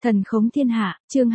Thần khống thiên hạ, chương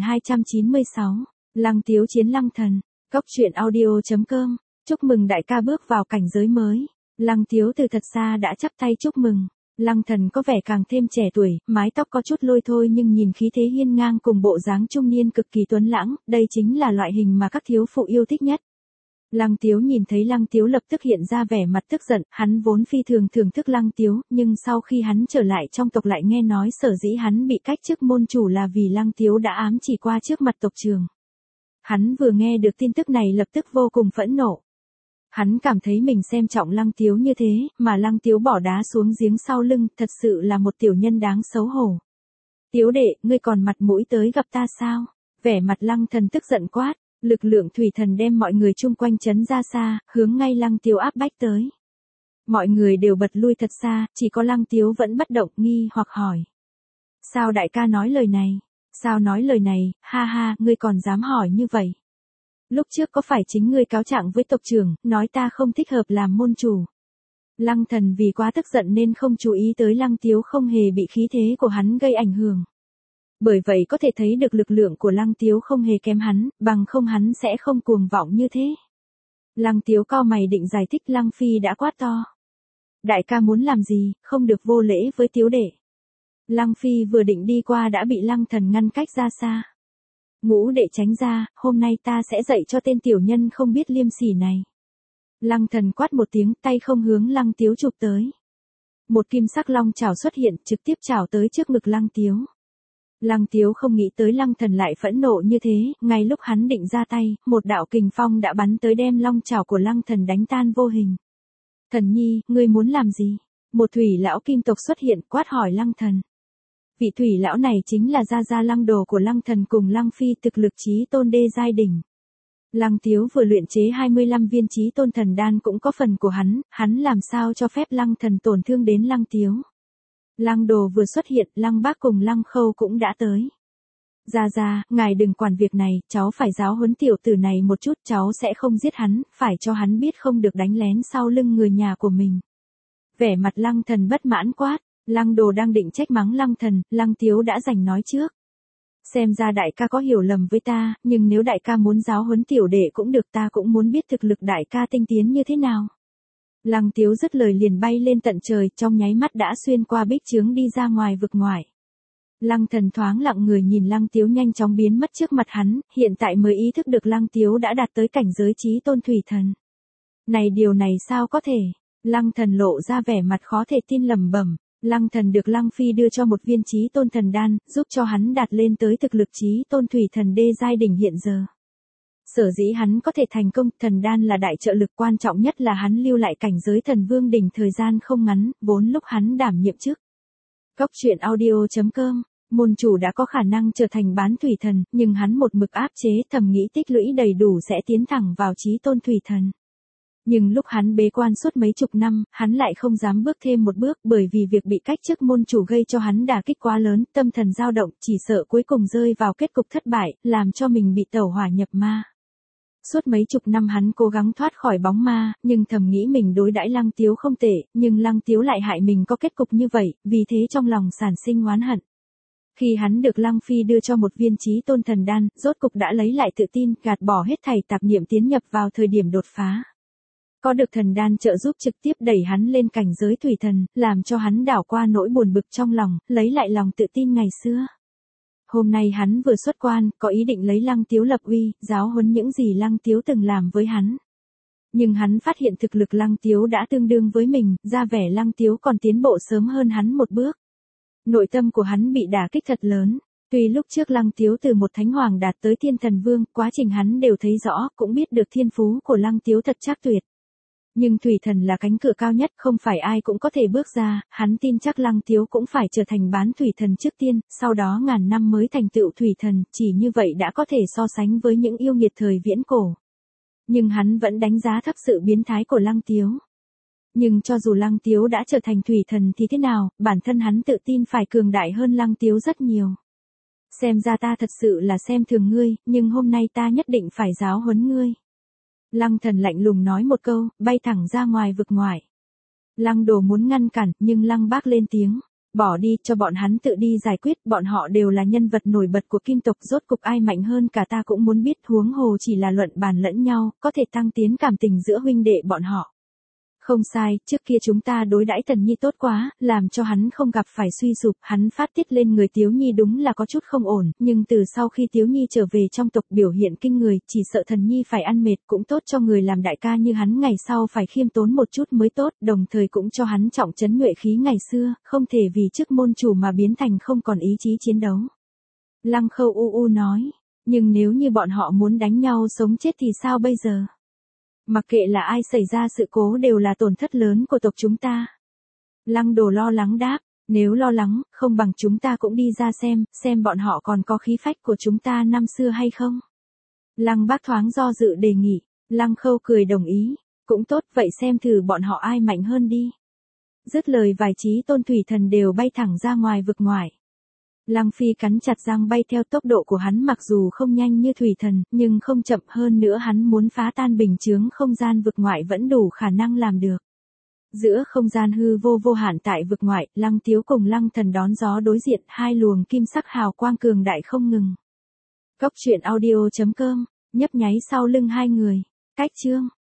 2296. Lăng Tiếu chiến Lăng Thần. Cốc truyện audio.com. Chúc mừng đại ca bước vào cảnh giới mới. Lăng Tiếu từ thật xa đã chắp tay chúc mừng. Lăng Thần có vẻ càng thêm trẻ tuổi, mái tóc có chút lôi thôi nhưng nhìn khí thế hiên ngang cùng bộ dáng trung niên cực kỳ tuấn lãng, đây chính là loại hình mà các thiếu phụ yêu thích nhất. Lăng Tiếu nhìn thấy Lăng Tiếu lập tức hiện ra vẻ mặt tức giận, hắn vốn phi thường thưởng thức Lăng Tiếu, nhưng sau khi hắn trở lại trong tộc lại nghe nói sở dĩ hắn bị cách chức môn chủ là vì Lăng Tiếu đã ám chỉ qua trước mặt tộc trưởng. Hắn vừa nghe được tin tức này lập tức vô cùng phẫn nộ. Hắn cảm thấy mình xem trọng Lăng Tiếu như thế, mà Lăng Tiếu bỏ đá xuống giếng sau lưng, thật sự là một tiểu nhân đáng xấu hổ. Tiếu đệ, ngươi còn mặt mũi tới gặp ta sao? Vẻ mặt Lăng Thần tức giận quát. Lực lượng thủy thần đem mọi người chung quanh chấn ra xa, hướng ngay Lăng Tiếu áp bách tới. Mọi người đều bật lui thật xa, chỉ có Lăng Tiếu vẫn bất động nghi hoặc hỏi. Sao đại ca nói lời này? Sao nói lời này, ha ha, ngươi còn dám hỏi như vậy? Lúc trước có phải chính ngươi cáo trạng với tộc trưởng, nói ta không thích hợp làm môn chủ? Lăng Thần vì quá tức giận nên không chú ý tới Lăng Tiếu không hề bị khí thế của hắn gây ảnh hưởng. Bởi vậy có thể thấy được lực lượng của Lăng Tiếu không hề kém hắn, bằng không hắn sẽ không cuồng vọng như thế. Lăng Tiếu cau mày định giải thích, Lăng Phi đã quát to. Đại ca muốn làm gì, không được vô lễ với Tiếu đệ. Lăng Phi vừa định đi qua đã bị Lăng Thần ngăn cách ra xa. Ngũ đệ tránh ra, hôm nay ta sẽ dạy cho tên tiểu nhân không biết liêm sỉ này. Lăng Thần quát một tiếng, tay không hướng Lăng Tiếu chụp tới. Một kim sắc long chảo xuất hiện, trực tiếp chảo tới trước ngực Lăng Tiếu. Lăng Tiếu không nghĩ tới Lăng Thần lại phẫn nộ như thế, ngay lúc hắn định ra tay, một đạo kình phong đã bắn tới đem long chảo của Lăng Thần đánh tan vô hình. Thần nhi, ngươi muốn làm gì? Một thủy lão kim tộc xuất hiện quát hỏi Lăng Thần. Vị thủy lão này chính là gia gia Lăng Đồ của Lăng Thần cùng Lăng Phi thực lực chí tôn đê giai đỉnh. Lăng Tiếu vừa luyện chế 25 viên chí tôn thần đan cũng có phần của hắn làm sao cho phép Lăng Thần tổn thương đến Lăng Tiếu. Lăng Đồ vừa xuất hiện, Lăng Bác cùng Lăng Khâu cũng đã tới. Gia, ngài đừng quản việc này, cháu phải giáo huấn tiểu tử này một chút, cháu sẽ không giết hắn, phải cho hắn biết không được đánh lén sau lưng người nhà của mình. Vẻ mặt Lăng Thần bất mãn quát, Lăng Đồ đang định trách mắng Lăng Thần, Lăng Tiếu đã giành nói trước. Xem ra đại ca có hiểu lầm với ta, nhưng nếu đại ca muốn giáo huấn tiểu đệ cũng được, ta cũng muốn biết thực lực đại ca tinh tiến như thế nào. Lăng Tiếu dứt lời liền bay lên tận trời, trong nháy mắt đã xuyên qua bích chướng đi ra ngoài vực ngoại. Lăng Thần thoáng lặng người nhìn Lăng Tiếu nhanh chóng biến mất trước mặt hắn, hiện tại mới ý thức được Lăng Tiếu đã đạt tới cảnh giới chí tôn thủy thần. Này điều này sao có thể? Lăng Thần lộ ra vẻ mặt khó thể tin lẩm bẩm. Lăng Thần được Lăng Phi đưa cho một viên chí tôn thần đan, giúp cho hắn đạt lên tới thực lực chí tôn thủy thần đê giai đỉnh hiện giờ. Sở dĩ hắn có thể thành công, thần đan là đại trợ lực, quan trọng nhất là hắn lưu lại cảnh giới thần vương đỉnh thời gian không ngắn, vốn lúc hắn đảm nhiệm chức. Cốc truyện audio.com, môn chủ đã có khả năng trở thành bán thủy thần, nhưng hắn một mực áp chế, thầm nghĩ tích lũy đầy đủ sẽ tiến thẳng vào chí tôn thủy thần. Nhưng lúc hắn bế quan suốt mấy chục năm, hắn lại không dám bước thêm một bước, bởi vì việc bị cách chức môn chủ gây cho hắn đả kích quá lớn, tâm thần dao động, chỉ sợ cuối cùng rơi vào kết cục thất bại, làm cho mình bị tẩu hỏa nhập ma. Suốt mấy chục năm hắn cố gắng thoát khỏi bóng ma, nhưng thầm nghĩ mình đối đãi Lăng Tiếu không tệ, nhưng Lăng Tiếu lại hại mình có kết cục như vậy, vì thế trong lòng sản sinh oán hận. Khi hắn được Lăng Phi đưa cho một viên chí tôn thần đan, rốt cục đã lấy lại tự tin, gạt bỏ hết thảy tạp niệm tiến nhập vào thời điểm đột phá. Có được thần đan trợ giúp trực tiếp đẩy hắn lên cảnh giới thủy thần, làm cho hắn đảo qua nỗi buồn bực trong lòng, lấy lại lòng tự tin ngày xưa. Hôm nay hắn vừa xuất quan, có ý định lấy Lăng Tiếu lập uy, giáo huấn những gì Lăng Tiếu từng làm với hắn. Nhưng hắn phát hiện thực lực Lăng Tiếu đã tương đương với mình, ra vẻ Lăng Tiếu còn tiến bộ sớm hơn hắn một bước. Nội tâm của hắn bị đả kích thật lớn. Tuy lúc trước Lăng Tiếu từ một thánh hoàng đạt tới thiên thần vương, quá trình hắn đều thấy rõ, cũng biết được thiên phú của Lăng Tiếu thật trác tuyệt. Nhưng thủy thần là cánh cửa cao nhất, không phải ai cũng có thể bước ra, hắn tin chắc Lăng Tiếu cũng phải trở thành bán thủy thần trước tiên, sau đó ngàn năm mới thành tựu thủy thần, chỉ như vậy đã có thể so sánh với những yêu nghiệt thời viễn cổ. Nhưng hắn vẫn đánh giá thấp sự biến thái của Lăng Tiếu. Nhưng cho dù Lăng Tiếu đã trở thành thủy thần thì thế nào, bản thân hắn tự tin phải cường đại hơn Lăng Tiếu rất nhiều. Xem ra ta thật sự là xem thường ngươi, nhưng hôm nay ta nhất định phải giáo huấn ngươi. Lăng Thần lạnh lùng nói một câu, bay thẳng ra ngoài vực ngoại. Lăng Đồ muốn ngăn cản, nhưng Lăng Bác lên tiếng. Bỏ đi, cho bọn hắn tự đi giải quyết, bọn họ đều là nhân vật nổi bật của kim tộc, rốt cục ai mạnh hơn cả ta cũng muốn biết, huống hồ chỉ là luận bàn lẫn nhau, có thể tăng tiến cảm tình giữa huynh đệ bọn họ. Không sai, trước kia chúng ta đối đãi Thần Nhi tốt quá, làm cho hắn không gặp phải suy sụp, hắn phát tiết lên người Tiếu Nhi đúng là có chút không ổn, nhưng từ sau khi Tiếu Nhi trở về trong tộc biểu hiện kinh người, chỉ sợ Thần Nhi phải ăn mệt, cũng tốt cho người làm đại ca như hắn ngày sau phải khiêm tốn một chút mới tốt, đồng thời cũng cho hắn trọng trấn nhuệ khí ngày xưa, không thể vì chức môn chủ mà biến thành không còn ý chí chiến đấu. Lăng Khâu u nói, nhưng nếu như bọn họ muốn đánh nhau sống chết thì sao bây giờ? Mặc kệ là ai xảy ra sự cố đều là tổn thất lớn của tộc chúng ta. Lăng Đồ lo lắng đáp, nếu lo lắng, không bằng chúng ta cũng đi ra xem bọn họ còn có khí phách của chúng ta năm xưa hay không. Lăng Bác thoáng do dự đề nghị, Lăng Khâu cười đồng ý, cũng tốt, vậy xem thử bọn họ ai mạnh hơn đi. Dứt lời vài chí tôn thủy thần đều bay thẳng ra ngoài vực ngoại. Lăng Phi cắn chặt răng bay theo tốc độ của hắn, mặc dù không nhanh như thủy thần, nhưng không chậm hơn nữa, hắn muốn phá tan bình chướng không gian vực ngoại vẫn đủ khả năng làm được. Giữa không gian hư vô vô hạn tại vực ngoại, Lăng Tiếu cùng Lăng Thần đón gió đối diện, hai luồng kim sắc hào quang cường đại không ngừng. Cốc truyện audio.com, nhấp nháy sau lưng hai người. Cách chương